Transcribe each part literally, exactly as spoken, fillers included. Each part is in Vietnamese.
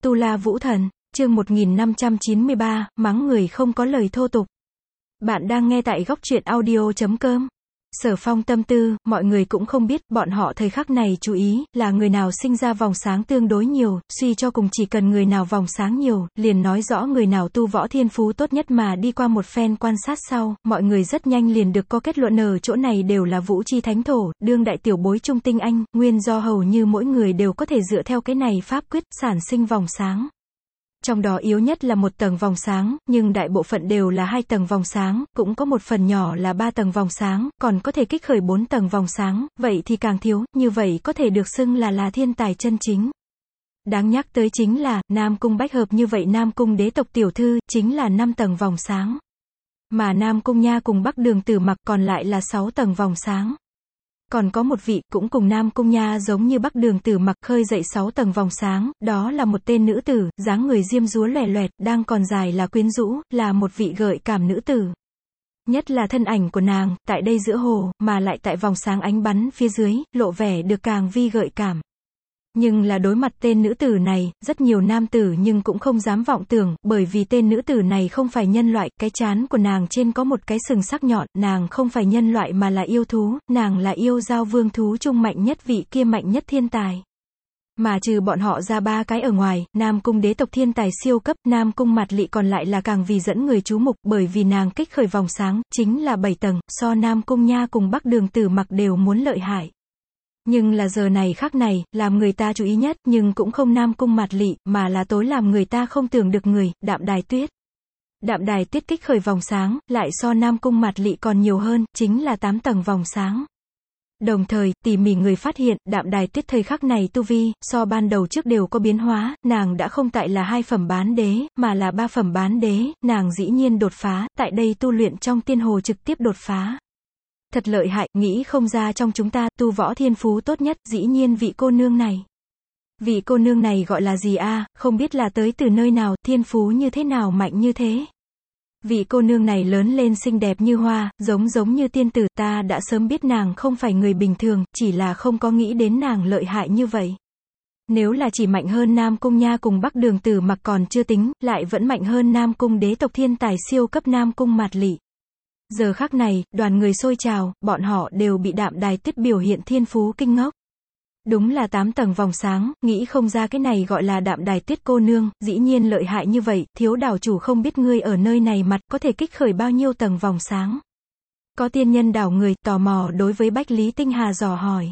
Tu La Vũ Thần, chương một nghìn năm trăm chín mươi ba, mắng người không có lời thô tục. Bạn đang nghe tại góc truyện audio chấm com. Sở Phong tâm tư, mọi người cũng không biết, bọn họ thời khắc này chú ý, là người nào sinh ra vòng sáng tương đối nhiều, suy cho cùng chỉ cần người nào vòng sáng nhiều, liền nói rõ người nào tu võ thiên phú tốt nhất mà đi qua một phen quan sát sau, mọi người rất nhanh liền được có kết luận ở chỗ này đều là vũ chi thánh thổ, đương đại tiểu bối trung tinh anh, nguyên do hầu như mỗi người đều có thể dựa theo cái này pháp quyết, sản sinh vòng sáng. Trong đó yếu nhất là một tầng vòng sáng, nhưng đại bộ phận đều là hai tầng vòng sáng, cũng có một phần nhỏ là ba tầng vòng sáng, còn có thể kích khởi bốn tầng vòng sáng, vậy thì càng thiếu, như vậy có thể được xưng là là thiên tài chân chính. Đáng nhắc tới chính là, Nam Cung Bách Hợp như vậy Nam Cung đế tộc tiểu thư, chính là năm tầng vòng sáng. Mà Nam Cung Nha cùng Bắc Đường Tử Mặc còn lại là sáu tầng vòng sáng. Còn có một vị, cũng cùng Nam Cung Nha giống như Bắc Đường Tử Mặc khơi dậy sáu tầng vòng sáng, đó là một tên nữ tử, dáng người diêm dúa loẻ loẹt, đang còn dài là quyến rũ, là một vị gợi cảm nữ tử. Nhất là thân ảnh của nàng, tại đây giữa hồ, mà lại tại vòng sáng ánh bắn phía dưới, lộ vẻ được càng vi gợi cảm. Nhưng là đối mặt tên nữ tử này, rất nhiều nam tử nhưng cũng không dám vọng tưởng, bởi vì tên nữ tử này không phải nhân loại, cái trán của nàng trên có một cái sừng sắc nhọn, nàng không phải nhân loại mà là yêu thú, nàng là yêu giao vương thú trung mạnh nhất vị kia mạnh nhất thiên tài. Mà trừ bọn họ ra ba cái ở ngoài, Nam Cung đế tộc thiên tài siêu cấp, Nam Cung Mạt Lị còn lại là càng vì dẫn người chú mục, bởi vì nàng kích khởi vòng sáng, chính là bảy tầng, so Nam Cung Nha cùng Bắc Đường Tử Mặc đều muốn lợi hại. Nhưng là giờ này khắc này, làm người ta chú ý nhất, nhưng cũng không Nam Cung Mạt Lị, mà là tối làm người ta không tưởng được người, Đạm Đài Tuyết. Đạm Đài Tuyết kích khởi vòng sáng, lại so Nam Cung Mạt Lị còn nhiều hơn, chính là tám tầng vòng sáng. Đồng thời, tỉ mỉ người phát hiện, Đạm Đài Tuyết thời khắc này tu vi, so ban đầu trước đều có biến hóa, nàng đã không tại là hai phẩm bán đế, mà là ba phẩm bán đế, nàng dĩ nhiên đột phá, tại đây tu luyện trong tiên hồ trực tiếp đột phá. Thật lợi hại, nghĩ không ra trong chúng ta, tu võ thiên phú tốt nhất, dĩ nhiên vị cô nương này. Vị cô nương này gọi là gì a, không biết là tới từ nơi nào, thiên phú như thế nào mạnh như thế. Vị cô nương này lớn lên xinh đẹp như hoa, giống giống như tiên tử, ta đã sớm biết nàng không phải người bình thường, chỉ là không có nghĩ đến nàng lợi hại như vậy. Nếu là chỉ mạnh hơn Nam Cung Nha cùng Bắc Đường Tử Mặc còn chưa tính, lại vẫn mạnh hơn Nam Cung đế tộc thiên tài siêu cấp Nam Cung Mạt Lị. Giờ khắc này, đoàn người xôi trào, bọn họ đều bị Đạm Đài Tuyết biểu hiện thiên phú kinh ngốc. Đúng là tám tầng vòng sáng, nghĩ không ra cái này gọi là Đạm Đài Tuyết cô nương, dĩ nhiên lợi hại như vậy, thiếu đảo chủ không biết ngươi ở nơi này mặt có thể kích khởi bao nhiêu tầng vòng sáng. Có tiên nhân đảo người, tò mò đối với Bách Lý Tinh Hà dò hỏi.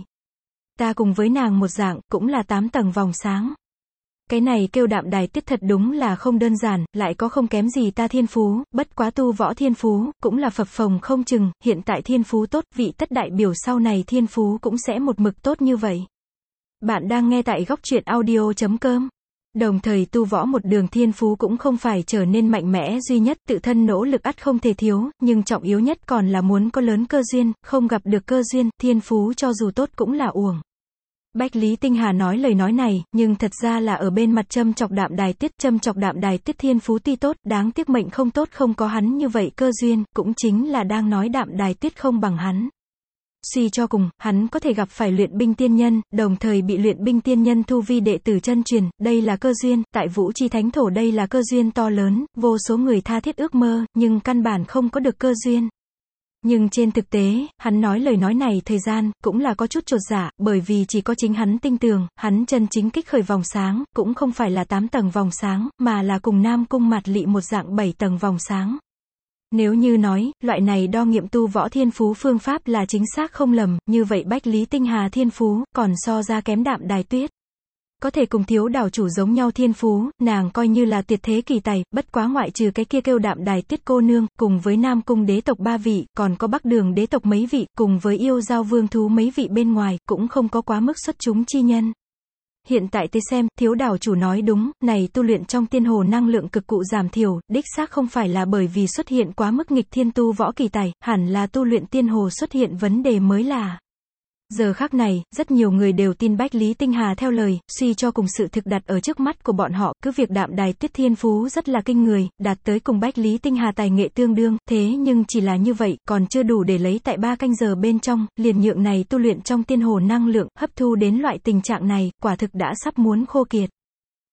Ta cùng với nàng một dạng, cũng là tám tầng vòng sáng. Cái này kêu Đạm Đài Tuyết thật đúng là không đơn giản, lại có không kém gì ta thiên phú, bất quá tu võ thiên phú, cũng là phập phồng không chừng, hiện tại thiên phú tốt, vị tất đại biểu sau này thiên phú cũng sẽ một mực tốt như vậy. Bạn đang nghe tại góc truyện audio chấm com. Đồng thời tu võ một đường thiên phú cũng không phải trở nên mạnh mẽ duy nhất, tự thân nỗ lực ắt không thể thiếu, nhưng trọng yếu nhất còn là muốn có lớn cơ duyên, không gặp được cơ duyên, thiên phú cho dù tốt cũng là uổng. Bách Lý Tinh Hà nói lời nói này, nhưng thật ra là ở bên mặt châm chọc Đạm Đài Tuyết, châm chọc Đạm Đài Tuyết thiên phú tuy tốt, đáng tiếc mệnh không tốt không có hắn như vậy cơ duyên, cũng chính là đang nói Đạm Đài Tuyết không bằng hắn. Suy cho cùng, hắn có thể gặp phải luyện binh tiên nhân, đồng thời bị luyện binh tiên nhân thu vi đệ tử chân truyền, đây là cơ duyên, tại vũ chi thánh thổ đây là cơ duyên to lớn, vô số người tha thiết ước mơ, nhưng căn bản không có được cơ duyên. Nhưng trên thực tế, hắn nói lời nói này thời gian, cũng là có chút chột dạ, bởi vì chỉ có chính hắn tin tưởng, hắn chân chính kích khởi vòng sáng, cũng không phải là tám tầng vòng sáng, mà là cùng Nam Cung Mạt Lị một dạng bảy tầng vòng sáng. Nếu như nói, loại này đo nghiệm tu võ thiên phú phương pháp là chính xác không lầm, như vậy Bách Lý Tinh Hà thiên phú, còn so ra kém Đạm Đài Tuyết. Có thể cùng thiếu đảo chủ giống nhau thiên phú, nàng coi như là tuyệt thế kỳ tài, bất quá ngoại trừ cái kia kêu Đạm Đài Tuyết cô nương, cùng với Nam Cung đế tộc ba vị, còn có Bắc Đường đế tộc mấy vị, cùng với yêu giao vương thú mấy vị bên ngoài, cũng không có quá mức xuất chúng chi nhân. Hiện tại tôi xem, thiếu đảo chủ nói đúng, này tu luyện trong tiên hồ năng lượng cực cụ giảm thiểu, đích xác không phải là bởi vì xuất hiện quá mức nghịch thiên tu võ kỳ tài, hẳn là tu luyện tiên hồ xuất hiện vấn đề mới là. Giờ khắc này, rất nhiều người đều tin Bách Lý Tinh Hà theo lời, suy cho cùng sự thực đặt ở trước mắt của bọn họ, cứ việc Đạm Đài Tuyết thiên phú rất là kinh người, đạt tới cùng Bách Lý Tinh Hà tài nghệ tương đương, thế nhưng chỉ là như vậy, còn chưa đủ để lấy tại ba canh giờ bên trong, liền nhượng này tu luyện trong tiên hồ năng lượng, hấp thu đến loại tình trạng này, quả thực đã sắp muốn khô kiệt.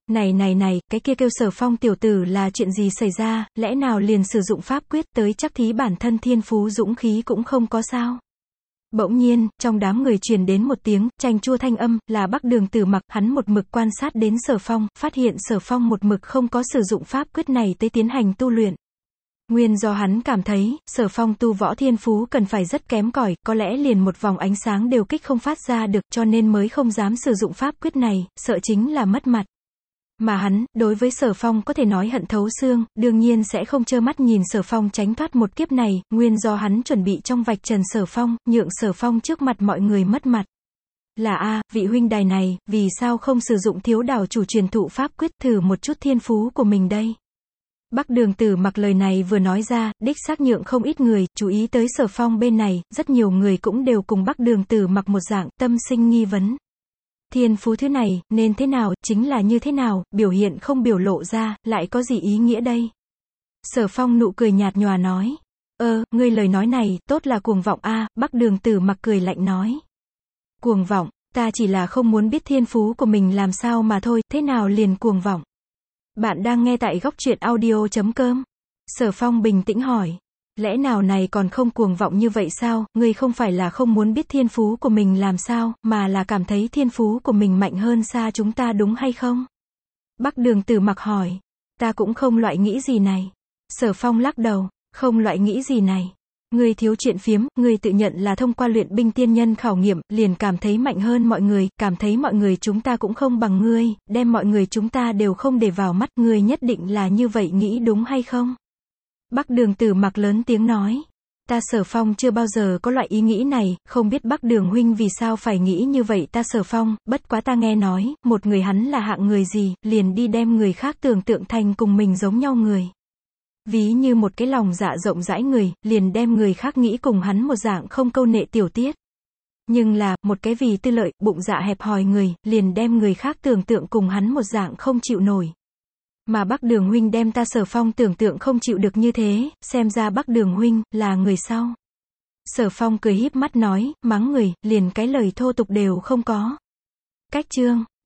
Này này này, cái kia kêu Sở Phong tiểu tử là chuyện gì xảy ra, lẽ nào liền sử dụng pháp quyết tới chắc thí bản thân thiên phú dũng khí cũng không có sao. Bỗng nhiên, trong đám người truyền đến một tiếng, chanh chua thanh âm, là Bắc Đường Tử Mặc, hắn một mực quan sát đến Sở Phong, phát hiện Sở Phong một mực không có sử dụng pháp quyết này tới tiến hành tu luyện. Nguyên do hắn cảm thấy, Sở Phong tu võ thiên phú cần phải rất kém cỏi, có lẽ liền một vòng ánh sáng đều kích không phát ra được, cho nên mới không dám sử dụng pháp quyết này, sợ chính là mất mặt. Mà hắn, đối với Sở Phong có thể nói hận thấu xương, đương nhiên sẽ không trơ mắt nhìn Sở Phong tránh thoát một kiếp này, nguyên do hắn chuẩn bị trong vạch trần Sở Phong, nhượng Sở Phong trước mặt mọi người mất mặt. Là a, vị huynh đài này, vì sao không sử dụng thiếu đảo chủ truyền thụ pháp quyết thử một chút thiên phú của mình đây? Bắc Đường Tử Mặc lời này vừa nói ra, đích xác nhượng không ít người, chú ý tới Sở Phong bên này, rất nhiều người cũng đều cùng Bắc Đường Tử Mặc một dạng, tâm sinh nghi vấn. Thiên phú thứ này, nên thế nào, chính là như thế nào, biểu hiện không biểu lộ ra, lại có gì ý nghĩa đây? Sở Phong nụ cười nhạt nhòa nói. Ơ, ngươi lời nói này, tốt là cuồng vọng a. Bắc Đường Tử Mặc cười lạnh nói. Cuồng vọng, ta chỉ là không muốn biết thiên phú của mình làm sao mà thôi, thế nào liền cuồng vọng? Bạn đang nghe tại góc truyện audio chấm com. Sở Phong bình tĩnh hỏi. Lẽ nào này còn không cuồng vọng như vậy sao, ngươi không phải là không muốn biết thiên phú của mình làm sao, mà là cảm thấy thiên phú của mình mạnh hơn xa chúng ta đúng hay không? Bắc Đường Tử Mặc hỏi. Ta cũng không loại nghĩ gì này. Sở Phong lắc đầu. Không loại nghĩ gì này. Ngươi thiếu chuyện phiếm, ngươi tự nhận là thông qua luyện binh tiên nhân khảo nghiệm, liền cảm thấy mạnh hơn mọi người, cảm thấy mọi người chúng ta cũng không bằng ngươi, đem mọi người chúng ta đều không để vào mắt, ngươi nhất định là như vậy nghĩ đúng hay không? Bắc Đường Tử Mặc lớn tiếng nói. Ta Sở Phong chưa bao giờ có loại ý nghĩ này, không biết Bắc Đường huynh vì sao phải nghĩ như vậy ta Sở Phong, bất quá ta nghe nói, một người hắn là hạng người gì, liền đi đem người khác tưởng tượng thành cùng mình giống nhau người. Ví như một cái lòng dạ rộng rãi người, liền đem người khác nghĩ cùng hắn một dạng không câu nệ tiểu tiết. Nhưng là, một cái vì tư lợi, bụng dạ hẹp hòi người, liền đem người khác tưởng tượng cùng hắn một dạng không chịu nổi. Mà Bắc Đường huynh đem ta Sở Phong tưởng tượng không chịu được như thế, xem ra Bắc Đường huynh, là người sau. Sở Phong cười híp mắt nói, mắng người, liền cái lời thô tục đều không có. Cách chương.